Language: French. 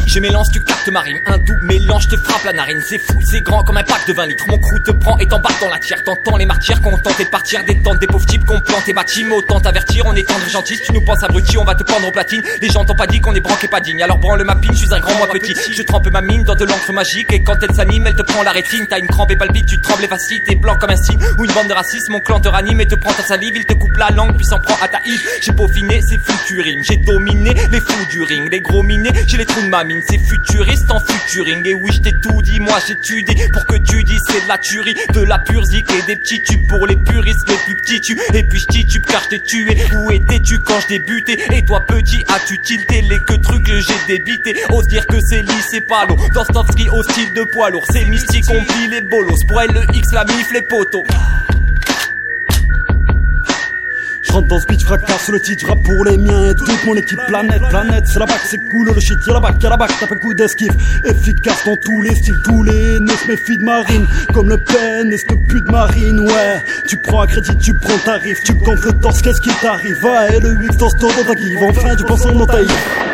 Je mélange, tu captes ma rime. Un doux mélange te frappe la narine. C'est fou, c'est grand comme un pack de 20 litres. Mon crew te prend et t'embarque dans la tire. T'entends les martyrs qu'on tentait de partir. Des tentes, des pauvres types qu'on plante et bâtiment. Autant t'avertir, on est tendre et gentil. Si tu nous penses abruti, on va te prendre au platine. Les gens t'ont pas dit qu'on est branqué pas digne. Alors branle ma pine, je suis un grand moi petit. Je trempe ma mine dans de l'encre magique. Et quand elle s'anime, elle te prend la rétine. T'as une crampe et palpite, tu trembles et vacilles. T'es blanc comme un signe ou une bande de racistes. Mon clan te ranime et te prend ta salive. Il te coupe la langue puis s'en prend à ta hive. J'ai peaufiné, c'est futurisme. J'ai dominé les fous du ring. Les gros minés, j'ai les trous de ma mine. C'est futuriste en futuring. Et oui, je t'ai tout dit, moi j'étudie pour que tu dis c'est de la tuerie, de la pure zik et des petits tubes pour les puristes, les plus petits tubes. Et puis je titube car je t'ai tué. Où étais-tu quand je débutais? Et toi petit, as-tu tilté les que trucs que j'ai débité? Ose dire que c'est lisse, c'est pas l'eau. Dostoevsky au style de poids lourd. C'est mystique, on plie les bolos. Pour elle, le X, la mif, les poteaux. Je rentre dans ce beat, fracasse le titre, rap pour les miens et toute mon équipe. Planète, c'est la bac, c'est cool, le shit, y'a la bac, tape un coup d'esquive. Efficace dans tous les styles, tous les nez, méfie de marine. Comme le pen et ce pute de marine, ouais. Tu prends un crédit, tu prends tarif, tu gonfles le torse, qu'est-ce qui t'arrive? Ouais, et le X dans ce tour dans ta give, enfin tu penses en montagne.